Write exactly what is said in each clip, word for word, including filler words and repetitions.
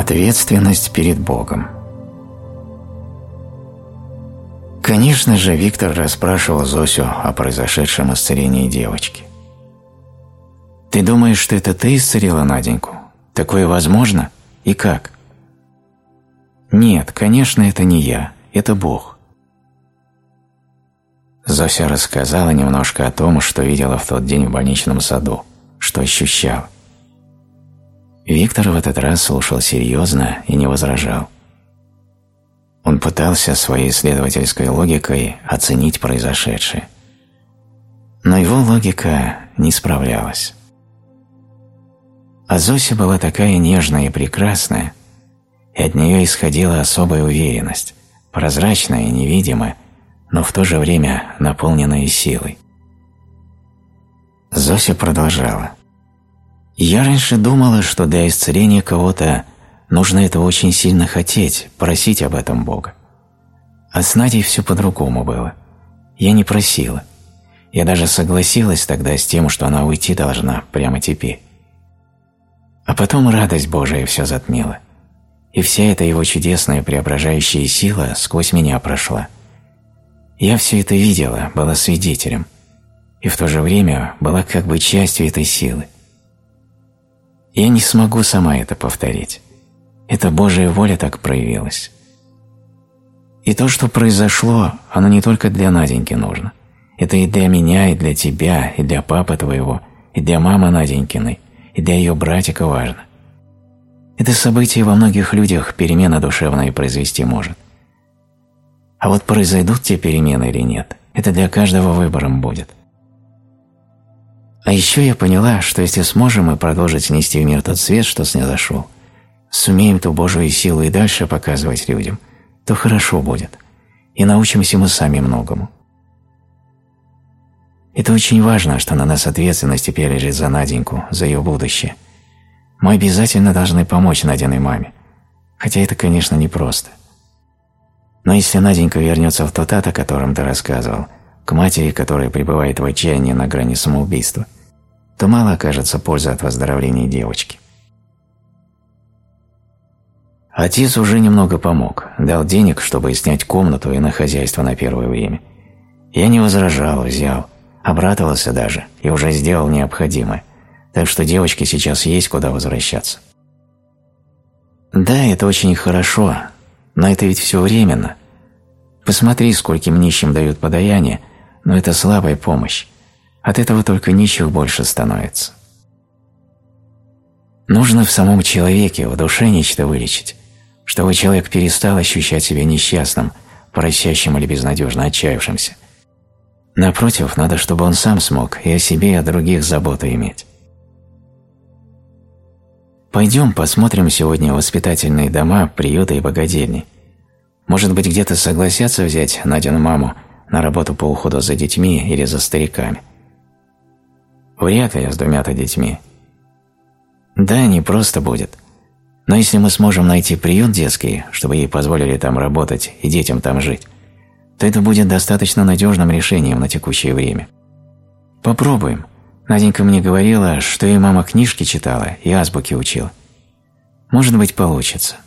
Ответственность перед Богом. Конечно же, Виктор расспрашивал Зосю о произошедшем исцелении девочки. «Ты думаешь, что это ты исцелила Наденьку? Такое возможно? И как?» «Нет, конечно, это не я, это Бог». Зося рассказала немножко о том, что видела в тот день в больничном саду, что ощущала. Виктор в этот раз слушал серьезно и не возражал. Он пытался своей исследовательской логикой оценить произошедшее. Но его логика не справлялась. А Зося была такая нежная и прекрасная, и от нее исходила особая уверенность, прозрачная и невидимая, но в то же время наполненная силой. Зося продолжала. «Я раньше думала, что для исцеления кого-то нужно это очень сильно хотеть, просить об этом Бога. А с Надей все по-другому было. Я не просила. Я даже согласилась тогда с тем, что она уйти должна прямо теперь. А потом радость Божия все затмила. И вся эта его чудесная преображающая сила сквозь меня прошла. Я все это видела, была свидетелем. И в то же время была как бы частью этой силы. Я не смогу сама это повторить. Это Божья воля так проявилась. И то, что произошло, оно не только для Наденьки нужно. Это и для меня, и для тебя, и для папы твоего, и для мамы Наденькиной, и для ее братика важно. Это событие во многих людях перемена душевная произвести может. А вот произойдут те перемены или нет, это для каждого выбором будет. А еще я поняла, что если сможем мы продолжить нести в мир тот свет, что снизошел, сумеем ту Божию силу и дальше показывать людям, то хорошо будет, и научимся мы сами многому. Это очень важно, что на нас ответственность теперь лежит за Наденьку, за ее будущее. Мы обязательно должны помочь Надиной маме, хотя это, конечно, непросто. Но если Наденька вернется в тот ад, о котором ты рассказывал, к матери, которая пребывает в отчаянии на грани самоубийства, то мало окажется пользы от выздоровления девочки. Отец уже немного помог, дал денег, чтобы снять комнату и на хозяйство на первое время. Я не возражал, взял, обрадовался даже и уже сделал необходимое, так что девочке сейчас есть куда возвращаться. Да, это очень хорошо, но это ведь все временно. Посмотри, скольким нищим дают подаяние, но это слабая помощь. От этого только нищих больше становится. Нужно в самом человеке, в душе нечто вылечить, чтобы человек перестал ощущать себя несчастным, просящим или безнадежно отчаявшимся. Напротив, надо, чтобы он сам смог и о себе, и о других заботу иметь. Пойдем посмотрим сегодня воспитательные дома, приюты и богадельни. Может быть, где-то согласятся взять Надину маму на работу по уходу за детьми или за стариками. Вряд ли с двумя-то детьми. Да, не просто будет. Но если мы сможем найти приют детский, чтобы ей позволили там работать и детям там жить, то это будет достаточно надежным решением на текущее время. Попробуем. Наденька мне говорила, что ей мама книжки читала и азбуки учила. Может быть, получится.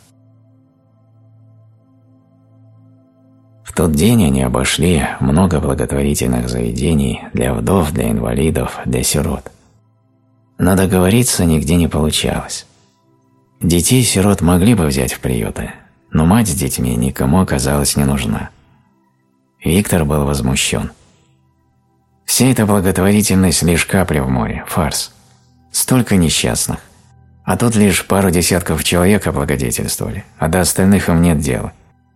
В тот день они обошли много благотворительных заведений для вдов, для инвалидов, для сирот. Но договориться нигде не получалось. Детей-сирот могли бы взять в приюты, но мать с детьми никому оказалась не нужна. Виктор был возмущен. Вся эта благотворительность лишь капля в море, фарс. Столько несчастных. А тут лишь пару десятков человек облагодетельствовали, а до остальных им нет дела.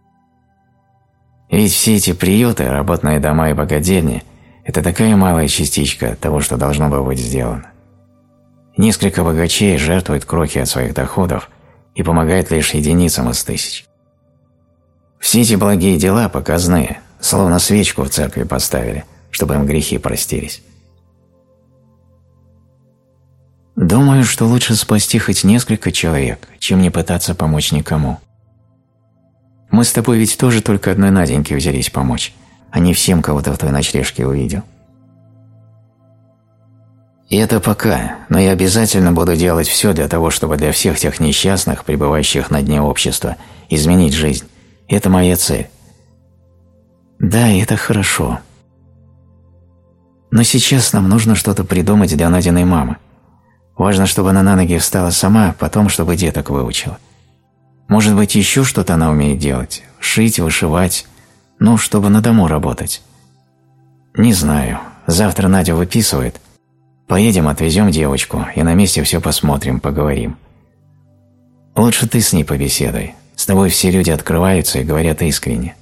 Ведь все эти приюты, работные дома и богадельни – это такая малая частичка того, что должно было быть сделано. Несколько богачей жертвуют крохи от своих доходов и помогают лишь единицам из тысяч. Все эти благие дела показные, словно свечку в церкви поставили, чтобы им грехи простились. Думаю, что лучше спасти хоть несколько человек, чем не пытаться помочь никому. Мы с тобой ведь тоже только одной Наденьке взялись помочь, а не всем, кого ты в той ночлежке увидел. И это пока, но я обязательно буду делать все для того, чтобы для всех тех несчастных, пребывающих на дне общества, изменить жизнь. Это моя цель. Да, и это хорошо. Но сейчас нам нужно что-то придумать для Надиной мамы. Важно, чтобы она на ноги встала сама, потом, чтобы деток выучила. Может быть, еще что-то она умеет делать? Шить, вышивать, ну, чтобы на дому работать. Не знаю. Завтра Надя выписывает. Поедем, отвезем девочку, и на месте все посмотрим, поговорим. Лучше ты с ней побеседуй. С тобой все люди открываются и говорят искренне.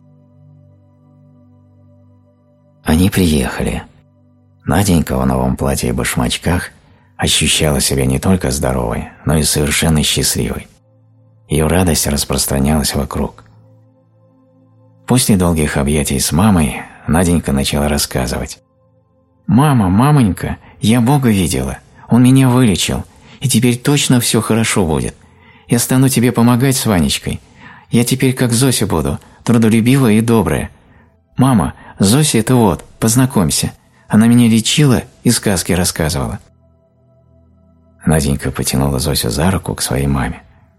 Они приехали. Наденька в новом платье и башмачках ощущала себя не только здоровой, но и совершенно счастливой. Ее радость распространялась вокруг. После долгих объятий с мамой Наденька начала рассказывать. «Мама, мамонька, я Бога видела, Он меня вылечил, и теперь точно все хорошо будет. Я стану тебе помогать с Ванечкой. Я теперь как Зося буду, трудолюбивая и добрая. Мама, Зося это вот, познакомься. Она меня лечила и сказки рассказывала». Наденька потянула Зосю за руку к своей маме.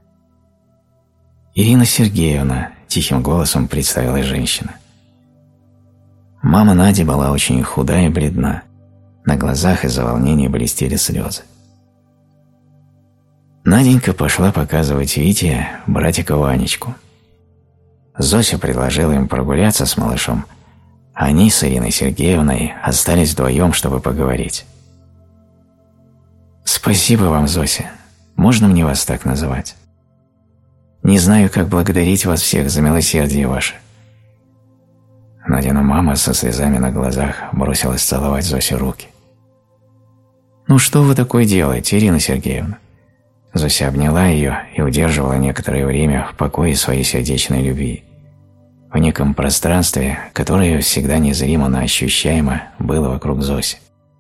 «Ирина Сергеевна», – тихим голосом представилась женщина. Мама Нади была очень худа и бледна. На глазах из-за волнения блестели слезы. Наденька пошла показывать Вите братика Ванечку. Зося предложила им прогуляться с малышом, а они с Ириной Сергеевной остались вдвоем, чтобы поговорить. «Спасибо вам, Зося. Можно мне вас так называть? Не знаю, как благодарить вас всех за милосердие ваше». Надина мама со слезами на глазах бросилась целовать Зосе руки. «Ну что вы такое делаете, Ирина Сергеевна?» Зося обняла ее и удерживала некоторое время в покое своей сердечной любви, в неком пространстве, которое всегда незримо, но ощущаемо было вокруг Зоси.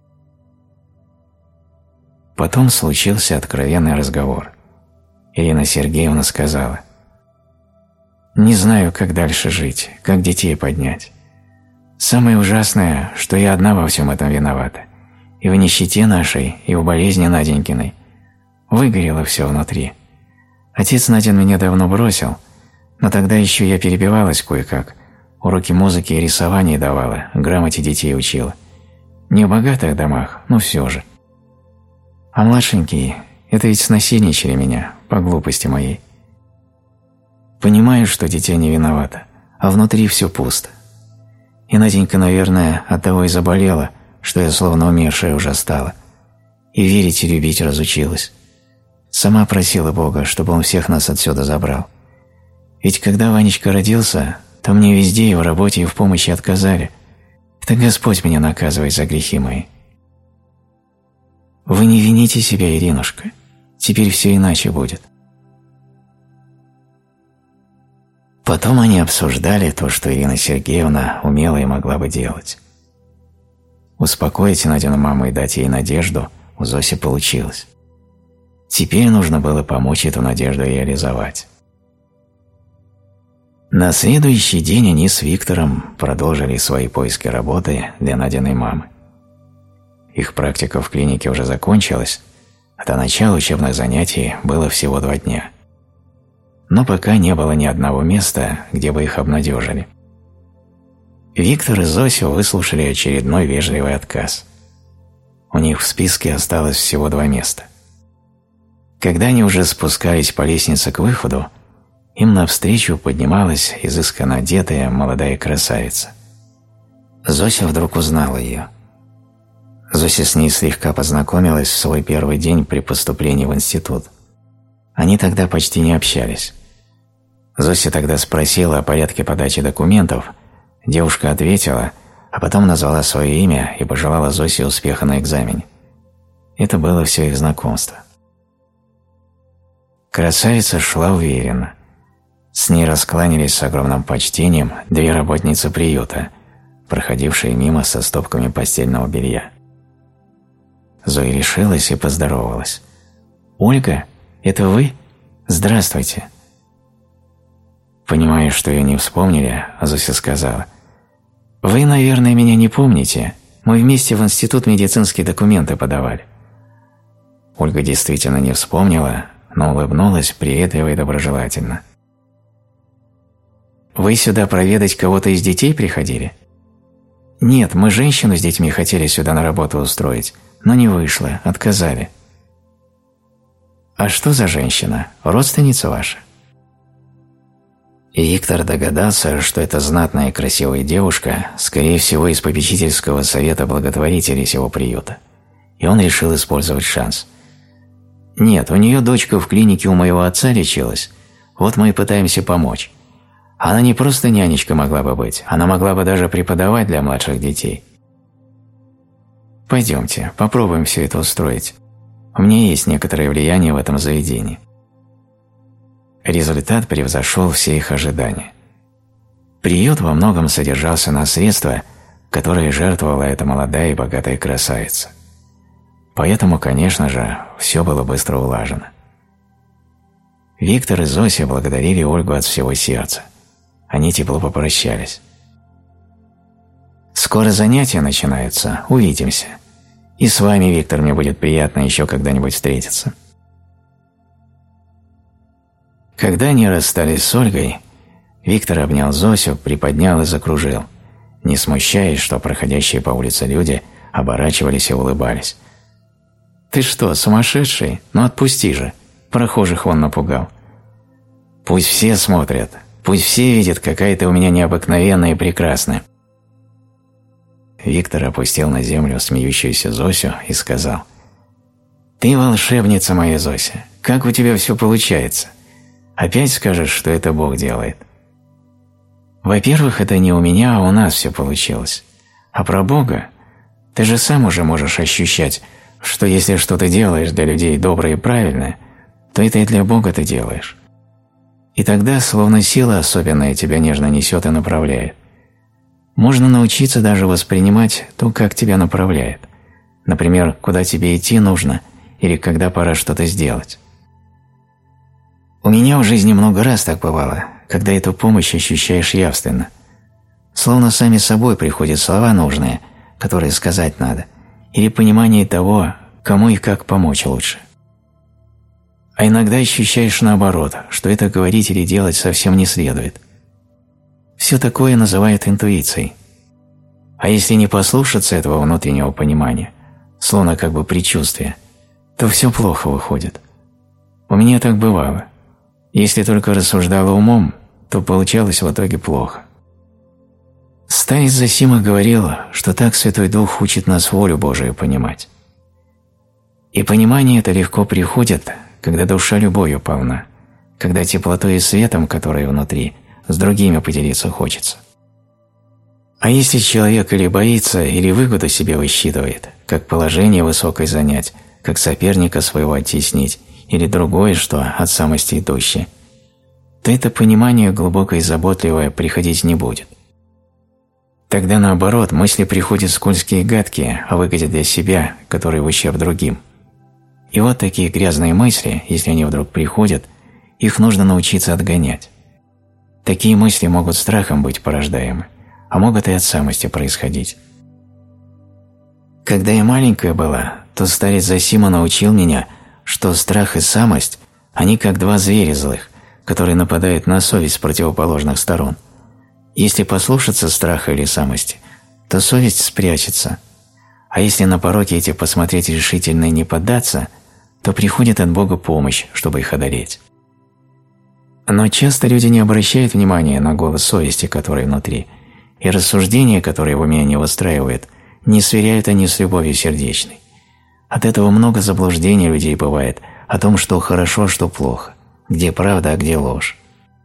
Потом случился откровенный разговор. Ирина Сергеевна сказала: «Не знаю, как дальше жить, как детей поднять. Самое ужасное, что я одна во всем этом виновата. И в нищете нашей, и в болезни Наденькиной. Выгорело все внутри. Отец Надин меня давно бросил, но тогда еще я перебивалась кое-как, уроки музыки и рисования давала, грамоте детей учила. Не в богатых домах, но все же. А младшенькие, это ведь снасильничали меня, по глупости моей. Понимаю, что дитя не виновато, а внутри все пусто. И Наденька, наверное, оттого и заболела, что я словно умершая уже стала. И верить и любить разучилась. Сама просила Бога, чтобы Он всех нас отсюда забрал. Ведь когда Ванечка родился, то мне везде и в работе, и в помощи отказали. Это Господь меня наказывает за грехи мои. Вы не вините себя, Иринушка. Теперь все иначе будет». Потом они обсуждали то, что Ирина Сергеевна умела и могла бы делать. Успокоить Надину маму и дать ей надежду у Зоси получилось. Теперь нужно было помочь эту надежду реализовать. На следующий день они с Виктором продолжили свои поиски работы для Надиной мамы. Их практика в клинике уже закончилась, а до начала учебных занятий было всего два дня. Но пока не было ни одного места, где бы их обнадежили. Виктор и Зося выслушали очередной вежливый отказ. У них в списке осталось всего два места. Когда они уже спускались по лестнице к выходу, им навстречу поднималась изысканно одетая молодая красавица. Зося вдруг узнала ее. Зося с ней слегка познакомилась в свой первый день при поступлении в институт. Они тогда почти не общались. Зося тогда спросила о порядке подачи документов, девушка ответила, а потом назвала свое имя и пожелала Зосе успеха на экзамене. Это было все их знакомство. Красавица шла уверенно. С ней раскланялись с огромным почтением две работницы приюта, проходившие мимо со стопками постельного белья. Зоя решилась и поздоровалась. «Ольга, это вы? Здравствуйте». Понимая, что ее не вспомнили, Зося сказала: «Вы, наверное, меня не помните. Мы вместе в институт медицинские документы подавали. Ольга действительно не вспомнила, но улыбнулась приветливо и доброжелательно. «Вы сюда проведать кого-то из детей приходили?» «Нет, мы женщину с детьми хотели сюда на работу устроить, но не вышло, отказали». «А что за женщина? Родственница ваша?» И Виктор догадался, что эта знатная и красивая девушка, скорее всего, из попечительского совета благотворителей сего приюта, и он решил использовать шанс. «Нет, у нее дочка в клинике у моего отца лечилась, вот мы и пытаемся помочь. Она не просто нянечка могла бы быть, она могла бы даже преподавать для младших детей. Пойдемте, попробуем все это устроить. У меня есть некоторое влияние в этом заведении». Результат превзошел все их ожидания. Приют во многом содержался на средства, которые жертвовала эта молодая и богатая красавица. Поэтому, конечно же, все было быстро улажено. Виктор и Зося благодарили Ольгу от всего сердца. Они тепло попрощались. «Скоро занятия начинаются, увидимся. И с вами, Виктор, мне будет приятно еще когда-нибудь встретиться». Когда они расстались с Ольгой, Виктор обнял Зосю, приподнял и закружил, не смущаясь, что проходящие по улице люди оборачивались и улыбались. «Ты что, сумасшедший? Ну отпусти же! Прохожих он напугал». «Пусть все смотрят, пусть все видят, какая ты у меня необыкновенная и прекрасная». Виктор опустил на землю смеющуюся Зосю и сказал: «Ты волшебница моя, Зося, как у тебя все получается? Опять скажешь, что это Бог делает?» «Во-первых, это не у меня, а у нас все получилось. А про Бога? Ты же сам уже можешь ощущать, что если что-то делаешь для людей доброе и правильное, то это и для Бога ты делаешь. И тогда словно сила особенная тебя нежно несет и направляет. Можно научиться даже воспринимать то, как тебя направляет. Например, куда тебе идти нужно или когда пора что-то сделать. У меня в жизни много раз так бывало, когда эту помощь ощущаешь явственно. Словно сами собой приходят слова нужные, которые сказать надо, или понимание того, кому и как помочь лучше. А иногда ощущаешь наоборот, что это говорить или делать совсем не следует. Все такое называют интуицией. А если не послушаться этого внутреннего понимания, словно как бы предчувствия, то все плохо выходит. У меня так бывало. Если только рассуждала умом, то получалось в итоге плохо. Старец Зосима говорил, что так Святой Дух учит нас волю Божию понимать. И понимание это легко приходит, когда душа любовью полна, когда теплотой и светом, которые внутри, с другими поделиться хочется. А если человек или боится, или выгоду себе высчитывает, как положение высокое занять, как соперника своего оттеснить, или другое, что от самости идущее, то это понимание глубокое и заботливое приходить не будет. Тогда наоборот, мысли приходят скользкие и гадкие о выгоде для себя, которые в ущерб другим. И вот такие грязные мысли, если они вдруг приходят, их нужно научиться отгонять. Такие мысли могут страхом быть порождаемы, а могут и от самости происходить. Когда я маленькая была, то старец Зосима научил меня, что страх и самость, они как два зверя злых, которые нападают на совесть с противоположных сторон. Если послушаться страха или самости, то совесть спрячется, а если на пороки эти посмотреть решительно и не поддаться, то приходит от Бога помощь, чтобы их одолеть. Но часто люди не обращают внимания на голос совести, который внутри, и рассуждения, которые в уме они выстраивают, не сверяют они с любовью сердечной. От этого много заблуждений людей бывает о том, что хорошо, что плохо, где правда, а где ложь.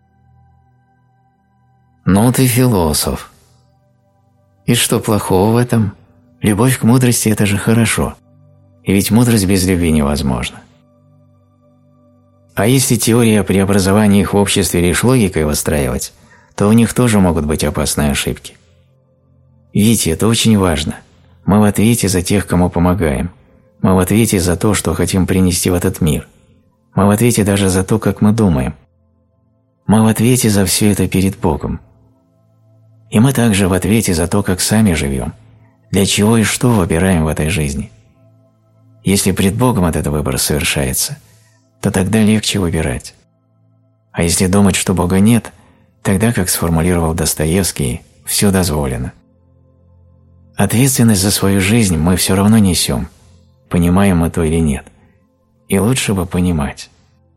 «Ну ты философ. И что плохого в этом? Любовь к мудрости – это же хорошо. И ведь мудрость без любви невозможна. А если теория преобразования их в обществе лишь логикой выстраивать, то у них тоже могут быть опасные ошибки. Видите, это очень важно. Мы в ответе за тех, кому помогаем. Мы в ответе за то, что хотим принести в этот мир. Мы в ответе даже за то, как мы думаем. Мы в ответе за все это перед Богом. И мы также в ответе за то, как сами живем, для чего и что выбираем в этой жизни. Если пред Богом этот выбор совершается, то тогда легче выбирать. А если думать, что Бога нет, тогда, как сформулировал Достоевский, все дозволено. Ответственность за свою жизнь мы все равно несем, понимаем мы то или нет. И лучше бы понимать.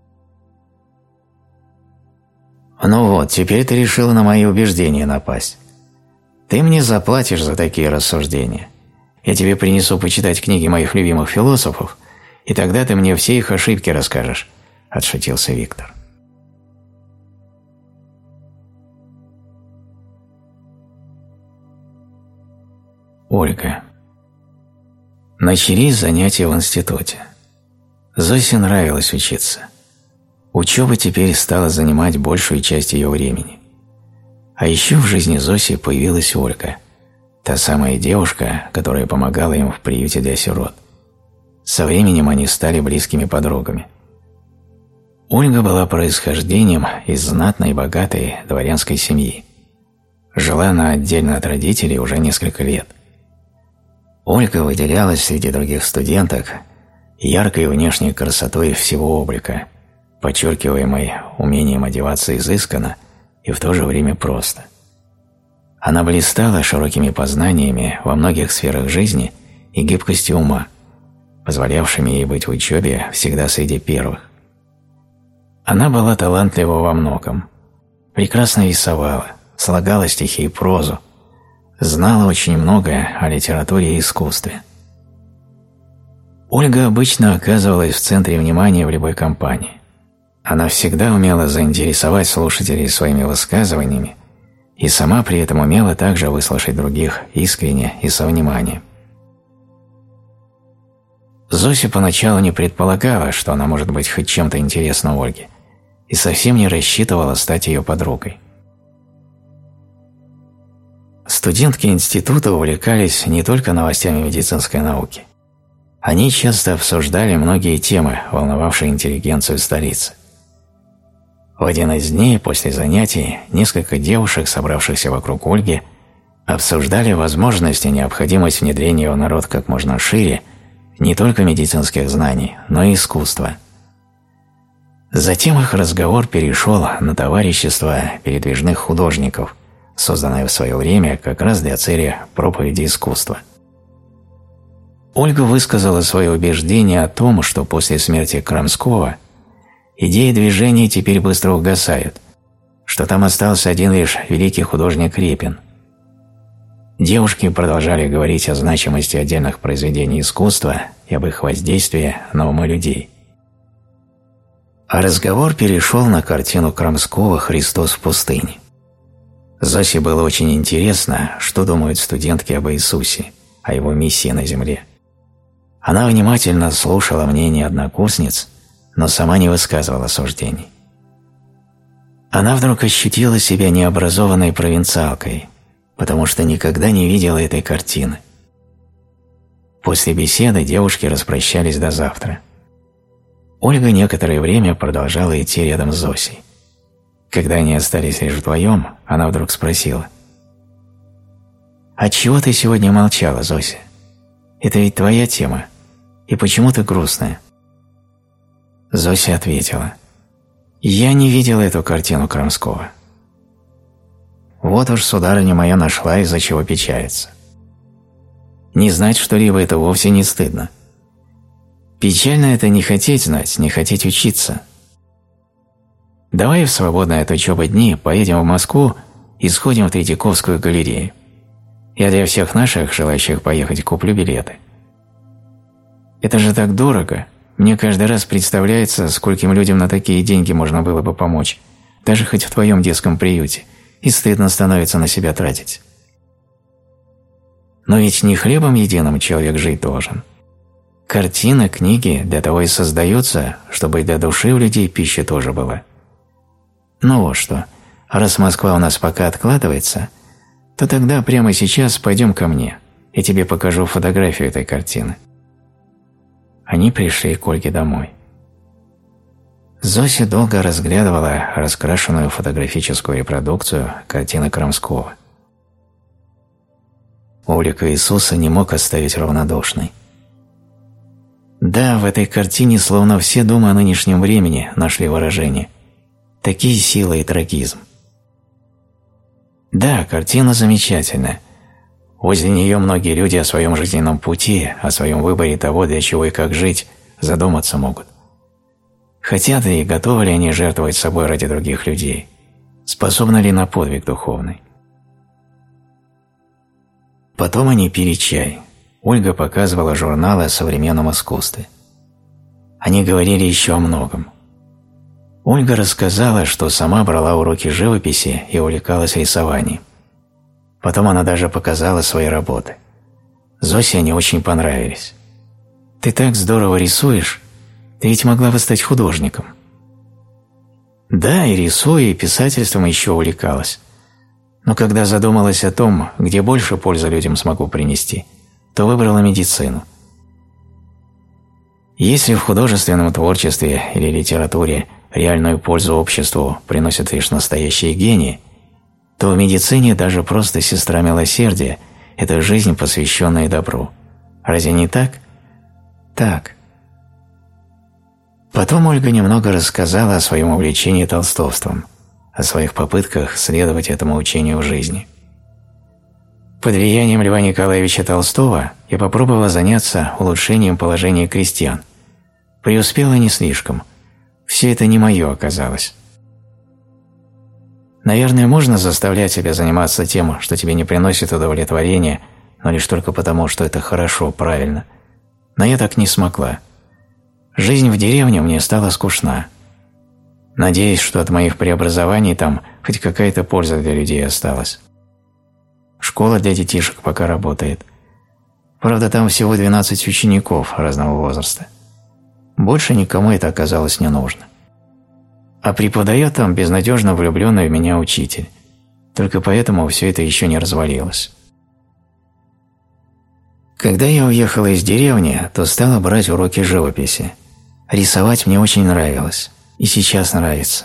Ну вот, теперь ты решила на мои убеждения напасть. Ты мне заплатишь за такие рассуждения. Я тебе принесу почитать книги моих любимых философов, и тогда ты мне все их ошибки расскажешь, — отшутился Виктор. Ольга. Начались занятия в институте. Зосе нравилось учиться. Учеба теперь стала занимать большую часть ее времени. А еще в жизни Зоси появилась Ольга, та самая девушка, которая помогала им в приюте для сирот. Со временем они стали близкими подругами. Ольга была происхождением из знатной и богатой дворянской семьи. Жила она отдельно от родителей уже несколько лет. Ольга выделялась среди других студенток яркой внешней красотой всего облика, подчеркиваемой умением одеваться изысканно и в то же время просто. Она блистала широкими познаниями во многих сферах жизни и гибкостью ума, позволявшими ей быть в учебе всегда среди первых. Она была талантлива во многом, прекрасно рисовала, слагала стихи и прозу, знала очень многое о литературе и искусстве. Ольга обычно оказывалась в центре внимания в любой компании. Она всегда умела заинтересовать слушателей своими высказываниями и сама при этом умела также выслушать других искренне и со вниманием. Зося поначалу не предполагала, что она может быть хоть чем-то интересна Ольге, и совсем не рассчитывала стать ее подругой. Студентки института увлекались не только новостями медицинской науки. Они часто обсуждали многие темы, волновавшие интеллигенцию столицы. В один из дней после занятий несколько девушек, собравшихся вокруг Ольги, обсуждали возможность и необходимость внедрения в народ как можно шире не только медицинских знаний, но и искусства. Затем их разговор перешел на товарищество передвижных художников, созданное в свое время как раз для цели проповеди искусства. Ольга высказала свое убеждение о том, что после смерти Крамского идеи движения теперь быстро угасают, что там остался один лишь великий художник Репин. Девушки продолжали говорить о значимости отдельных произведений искусства и об их воздействии на умы людей. А разговор перешел на картину Крамского «Христос в пустыне». Зосе было очень интересно, что думают студентки об Иисусе, о его миссии на земле. Она внимательно слушала мнение однокурсниц, но сама не высказывала суждений. Она вдруг ощутила себя необразованной провинциалкой, потому что никогда не видела этой картины. После беседы девушки распрощались до завтра. Ольга некоторое время продолжала идти рядом с Зосей. Когда они остались лишь вдвоем, она вдруг спросила: «Отчего ты сегодня молчала, Зося? Это ведь твоя тема. И почему ты грустная?» Зося ответила: «Я не видела эту картину Крамского». «Вот уж, сударыня моя, нашла, из-за чего печалиться. Не знать что-либо – это вовсе не стыдно. Печально – это не хотеть знать, не хотеть учиться. Давай в свободные от учебы дни поедем в Москву и сходим в Третьяковскую галерею. Я для всех наших, желающих поехать, куплю билеты. Это же так дорого. Мне каждый раз представляется, скольким людям на такие деньги можно было бы помочь, даже хоть в твоем детском приюте, и стыдно становится на себя тратить. Но ведь не хлебом единым человек жить должен. Картины, книги для того и создаются, чтобы и для души у людей пища тоже была. Ну вот что, раз Москва у нас пока откладывается, то тогда прямо сейчас пойдем ко мне, я тебе покажу фотографию этой картины». Они пришли к Ольге домой. Зося долго разглядывала раскрашенную фотографическую репродукцию картины Крамского. Облик Иисуса не мог оставить равнодушной. Да, в этой картине словно все думы о нынешнем времени нашли выражение. Такие силы и трагизм. Да, картина замечательная. Возле нее многие люди о своем жизненном пути, о своем выборе того, для чего и как жить, задуматься могут. Хотят ли и готовы ли они жертвовать собой ради других людей? Способны ли на подвиг духовный? Потом они пили чай. Ольга показывала журналы о современном искусстве. Они говорили еще о многом. Ольга рассказала, что сама брала уроки живописи и увлекалась рисованием. Потом она даже показала свои работы. Зосе они очень понравились. «Ты так здорово рисуешь, ты ведь могла бы стать художником». Да, и рисуя, и писательством еще увлекалась. Но когда задумалась о том, где больше пользы людям смогу принести, то выбрала медицину. Если в художественном творчестве или литературе реальную пользу обществу приносят лишь настоящие гении, то в медицине даже просто сестра милосердия – это жизнь, посвященная добру. Разве не так? Так. Потом Ольга немного рассказала о своем увлечении толстовством, о своих попытках следовать этому учению в жизни. Под влиянием Льва Николаевича Толстого я попробовала заняться улучшением положения крестьян. Преуспела не слишком. Все это не мое оказалось. Наверное, можно заставлять себя заниматься тем, что тебе не приносит удовлетворения, но лишь только потому, что это хорошо, правильно. Но я так не смогла. Жизнь в деревне мне стала скучна. Надеюсь, что от моих преобразований там хоть какая-то польза для людей осталась. Школа для детишек пока работает. Правда, там всего двенадцать учеников разного возраста. Больше никому это оказалось не нужно. А преподает там безнадежно влюбленный в меня учитель. Только поэтому все это еще не развалилось. Когда я уехала из деревни, то стала брать уроки живописи. Рисовать мне очень нравилось. И сейчас нравится.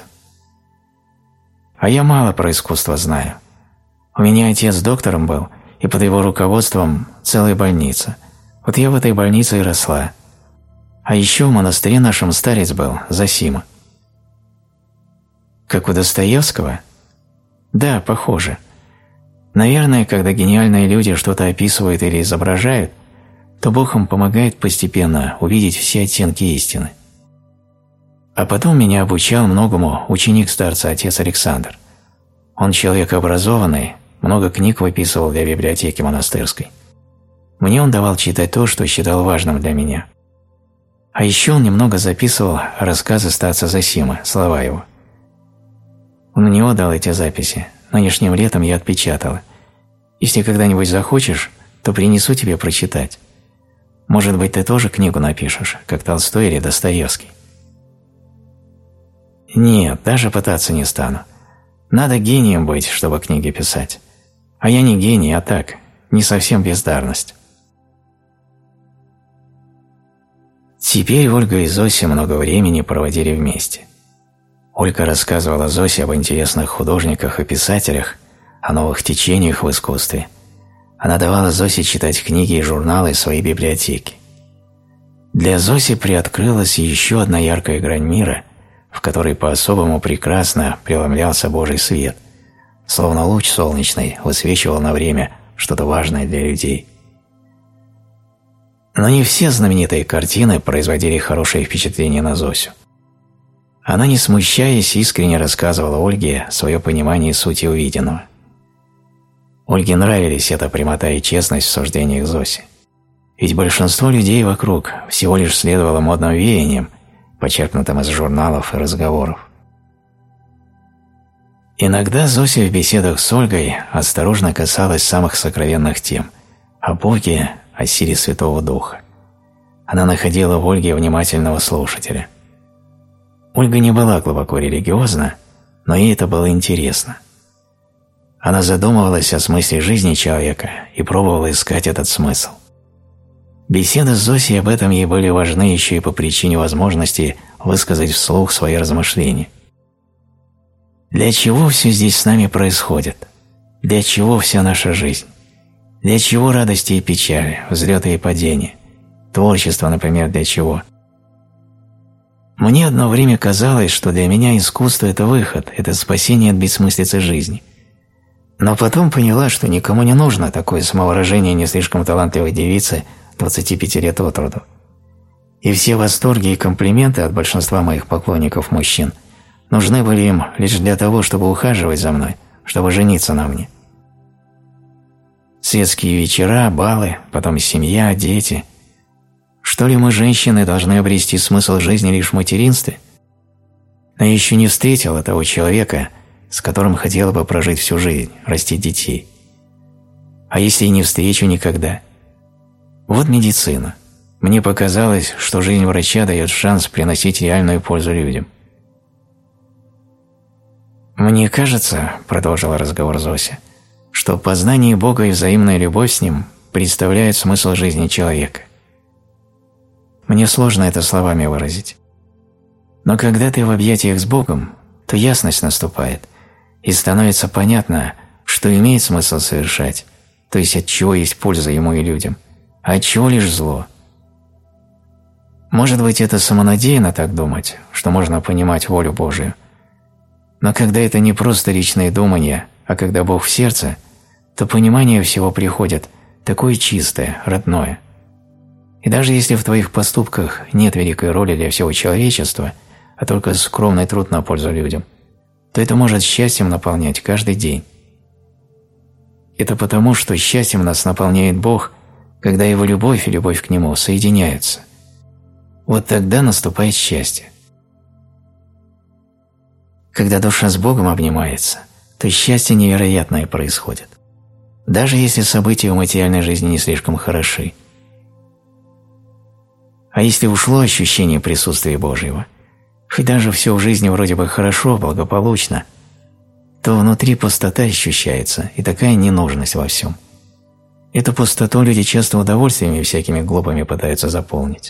А я мало про искусство знаю. У меня отец доктором был, и под его руководством целая больница. Вот я в этой больнице и росла. А еще в монастыре нашем старец был, Зосима. Как у Достоевского? Да, похоже. Наверное, когда гениальные люди что-то описывают или изображают, то Бог им помогает постепенно увидеть все оттенки истины. А потом меня обучал многому ученик старца отец Александр. Он человек образованный, много книг выписывал для библиотеки монастырской. Мне он давал читать то, что считал важным для меня. А еще он немного записывал рассказы старца Зосимы, слова его. Он мне отдал эти записи, нынешним летом я отпечатала. Если когда-нибудь захочешь, то принесу тебе прочитать. Может быть, ты тоже книгу напишешь, как Толстой или Достоевский. Нет, даже пытаться не стану. Надо гением быть, чтобы книги писать. А я не гений, а так, не совсем бездарность. Теперь Ольга и Зося много времени проводили вместе. Ольга рассказывала Зосе об интересных художниках и писателях, о новых течениях в искусстве. Она давала Зосе читать книги и журналы своей библиотеки. Для Зоси приоткрылась еще одна яркая грань мира, в которой по-особому прекрасно преломлялся Божий свет, словно луч солнечный высвечивал на время что-то важное для людей. Но не все знаменитые картины производили хорошее впечатление на Зосю. Она, не смущаясь, искренне рассказывала Ольге свое понимание сути увиденного. Ольге нравились эта прямота и честность в суждениях Зоси. Ведь большинство людей вокруг всего лишь следовало модным веяниям, почерпнутым из журналов и разговоров. Иногда Зося в беседах с Ольгой осторожно касалась самых сокровенных тем – о Боге, о силе Святого Духа. Она находила в Ольге внимательного слушателя. Ольга не была глубоко религиозна, но ей это было интересно. Она задумывалась о смысле жизни человека и пробовала искать этот смысл. Беседы с Зосей об этом ей были важны еще и по причине возможности высказать вслух свои размышления. Для чего все здесь с нами происходит? Для чего вся наша жизнь? Для чего радости и печали, взлеты и падения? творчество, например, для чего. Мне одно время казалось, что для меня искусство – это выход, это спасение от бессмыслицы жизни. Но потом поняла, что никому не нужно такое самовыражение не слишком талантливой девицы двадцати пяти лет от роду. И все восторги и комплименты от большинства моих поклонников мужчин нужны были им лишь для того, чтобы ухаживать за мной, чтобы жениться на мне. Светские вечера, балы, потом семья, дети. Что ли мы, женщины, должны обрести смысл жизни лишь в материнстве? Но я еще не встретила того человека, с которым хотела бы прожить всю жизнь, растить детей. А если и не встречу никогда? Вот медицина. Мне показалось, что жизнь врача дает шанс приносить реальную пользу людям. «Мне кажется, — продолжила разговор Зося, — что познание Бога и взаимная любовь с Ним представляют смысл жизни человека. Мне сложно это словами выразить. Но когда ты в объятиях с Богом, то ясность наступает, и становится понятно, что имеет смысл совершать, то есть от чего есть польза ему и людям, а от чего лишь зло. Может быть, это самонадеянно так думать, что можно понимать волю Божию, но когда это не просто личные думания, а когда Бог в сердце, то понимание всего приходит такое чистое, родное. И даже если в твоих поступках нет великой роли для всего человечества, а только скромный труд на пользу людям, то это может счастьем наполнять каждый день. Это потому, что счастьем нас наполняет Бог, когда Его любовь и любовь к Нему соединяются. Вот тогда наступает счастье. Когда душа с Богом обнимается, то счастье невероятное происходит, даже если события в материальной жизни не слишком хороши. А если ушло ощущение присутствия Божьего, хоть даже все в жизни вроде бы хорошо, благополучно, то внутри пустота ощущается и такая ненужность во всем. Эту пустоту люди часто удовольствиями всякими глупыми пытаются заполнить.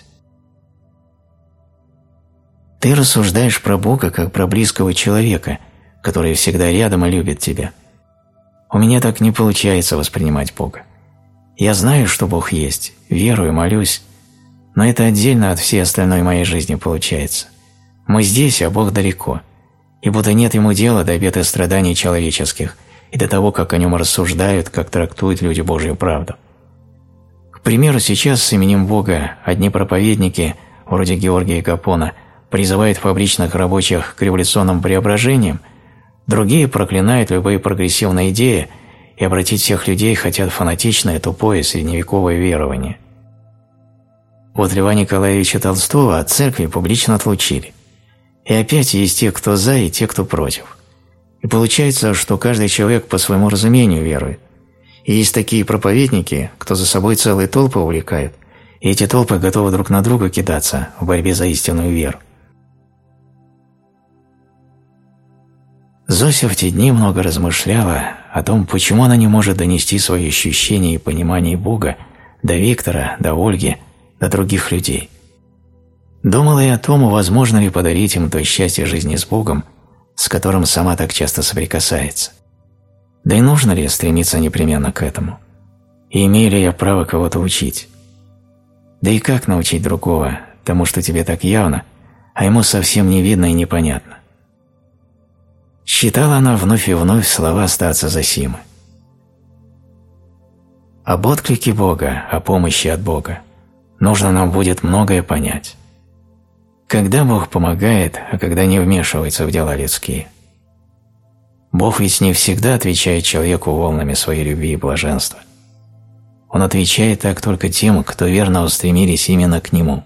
Ты рассуждаешь про Бога как про близкого человека, который всегда рядом и любит тебя. У меня так не получается воспринимать Бога. Я знаю, что Бог есть, верую, молюсь, но это отдельно от всей остальной моей жизни получается. Мы здесь, а Бог далеко, и будто нет Ему дела до бед и страданий человеческих и до того, как о Нем рассуждают, как трактуют люди Божью правду. К примеру, сейчас с именем Бога одни проповедники, вроде Георгия Гапона, призывают фабричных рабочих к революционным преображениям, другие проклинают любые прогрессивные идеи и обратить всех людей хотят фанатичное, тупое средневековое верование. Вот Льва Николаевича Толстого от церкви публично отлучили. И опять есть те, кто за, и те, кто против. И получается, что каждый человек по своему разумению верует. И есть такие проповедники, кто за собой целые толпы увлекают, и эти толпы готовы друг на друга кидаться в борьбе за истинную веру. Зося в те дни много размышляла о том, почему она не может донести свои ощущения и понимание Бога до Виктора, до Ольги, до других людей. Думала и о том, возможно ли подарить им то счастье жизни с Богом, с которым сама так часто соприкасается. Да и нужно ли стремиться непременно к этому? И имею ли я право кого-то учить? Да и как научить другого тому, что тебе так явно, а ему совсем не видно и непонятно? Считала она вновь и вновь слова старца Зосимы. Об отклике Бога, о помощи от Бога нужно нам будет многое понять. Когда Бог помогает, а когда не вмешивается в дела людские? Бог ведь не всегда отвечает человеку волнами своей любви и блаженства. Он отвечает так только тем, кто верно устремились именно к Нему.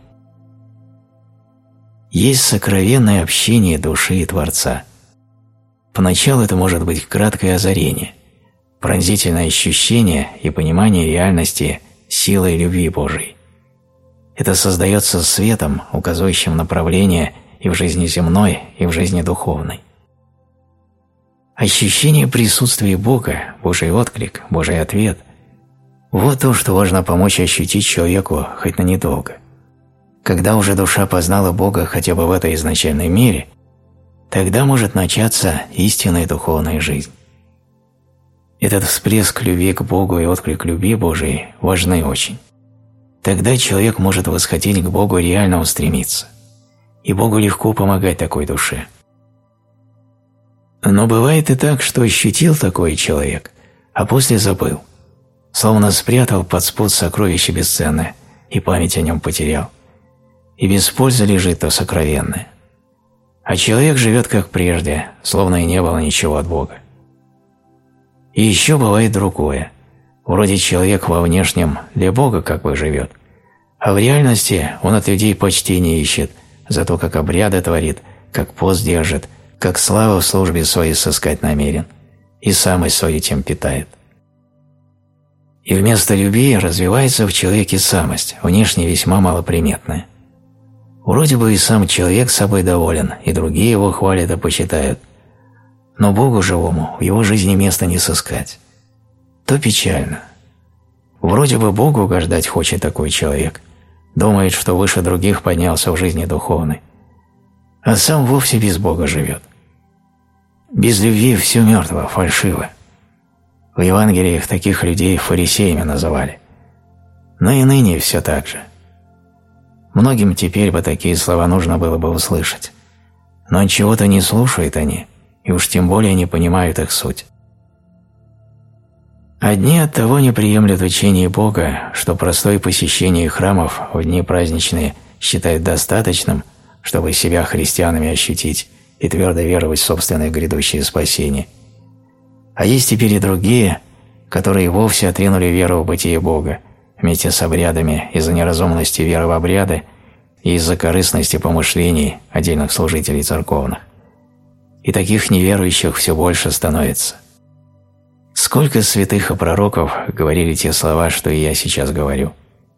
Есть сокровенное общение души и Творца. Поначалу это может быть краткое озарение, пронзительное ощущение и понимание реальности силы и любви Божией. Это создается светом, указывающим направление и в жизни земной, и в жизни духовной. Ощущение присутствия Бога, Божий отклик, Божий ответ – вот то, что важно помочь ощутить человеку хоть на недолго. Когда уже душа познала Бога хотя бы в этой изначальной мере, тогда может начаться истинная духовная жизнь. Этот всплеск любви к Богу и отклик любви Божией важны очень. Тогда человек может восходить к Богу и реально устремиться. И Богу легко помогать такой душе. Но бывает и так, что ощутил такой человек, а после забыл. Словно спрятал под спод сокровище бесценное, и память о нем потерял. И без пользы лежит то сокровенное. А человек живет как прежде, словно и не было ничего от Бога. И еще бывает другое. Вроде человек во внешнем для Бога как бы живет, а в реальности он от людей почти не ищет, зато как обряды творит, как пост держит, как славу в службе своей сыскать намерен, и самость свою тем питает. И вместо любви развивается в человеке самость, внешне весьма малоприметная. Вроде бы и сам человек собой доволен, и другие его хвалят и почитают, но Богу живому в его жизни места не сыскать. То печально. Вроде бы Богу угождать хочет такой человек, думает, что выше других поднялся в жизни духовной, а сам вовсе без Бога живет. Без любви все мертво, фальшиво. В Евангелиях таких людей фарисеями называли. Но и ныне все так же. Многим теперь бы такие слова нужно было бы услышать, но чего-то не слушают они, и уж тем более не понимают их суть. Одни от того не приемлют учение Бога, что простое посещение храмов в дни праздничные считают достаточным, чтобы себя христианами ощутить и твердо веровать в собственное грядущее спасение. А есть теперь и другие, которые вовсе отринули веру в бытие Бога вместе с обрядами из-за неразумности веры в обряды и из-за корыстности помышлений отдельных служителей церковных. И таких неверующих все больше становится. Сколько святых и пророков говорили те слова, что и я сейчас говорю.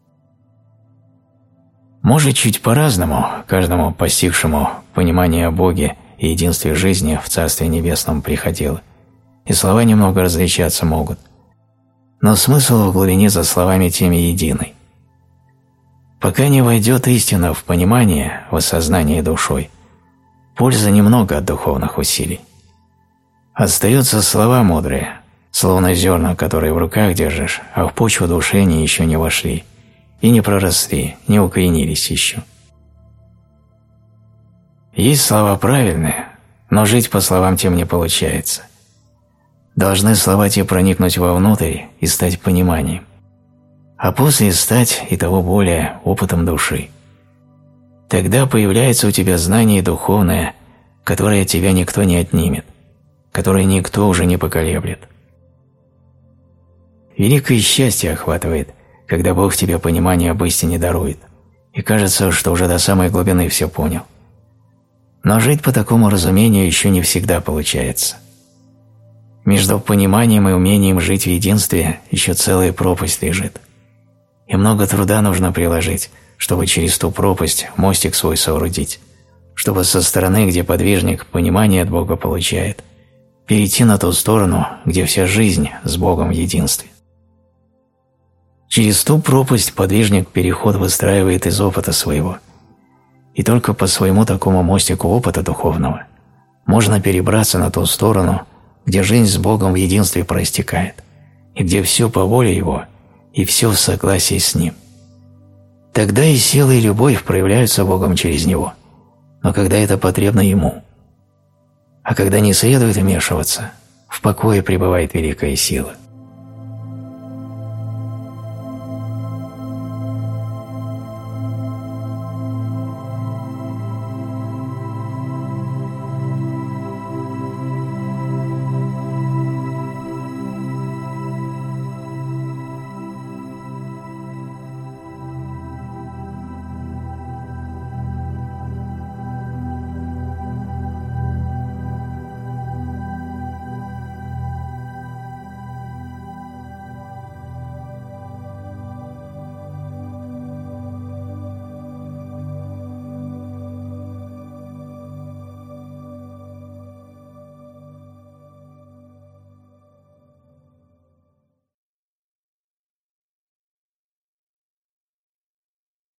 Может, чуть по-разному каждому постигшему понимание о Боге и единстве жизни в Царстве Небесном приходило, и слова немного различаться могут, но смысл в глубине за словами теми единый. Пока не войдет истина в понимание, в осознание душой, пользы немного от духовных усилий. Остаются слова мудрые, словно зерна, которые в руках держишь, а в почву души они еще не вошли, и не проросли, не укоренились еще. Есть слова правильные, но жить по словам тем не получается. Должны слова те проникнуть вовнутрь и стать пониманием, а после стать и того более опытом души. Тогда появляется у тебя знание духовное, которое от тебя никто не отнимет, которое никто уже не поколеблет. Великое счастье охватывает, когда Бог тебе понимание об истине дарует, и кажется, что уже до самой глубины все понял. Но жить по такому разумению еще не всегда получается. Между пониманием и умением жить в единстве еще целая пропасть лежит. И много труда нужно приложить, чтобы через ту пропасть мостик свой соорудить, чтобы со стороны, где подвижник понимание от Бога получает, перейти на ту сторону, где вся жизнь с Богом в единстве. Через ту пропасть подвижник переход выстраивает из опыта своего, и только по своему такому мостику опыта духовного можно перебраться на ту сторону, где жизнь с Богом в единстве проистекает, и где все по воле Его, и все в согласии с Ним. Тогда и сила, и любовь проявляются Богом через Него, но когда это потребно Ему. А когда не следует вмешиваться, в покое пребывает великая сила.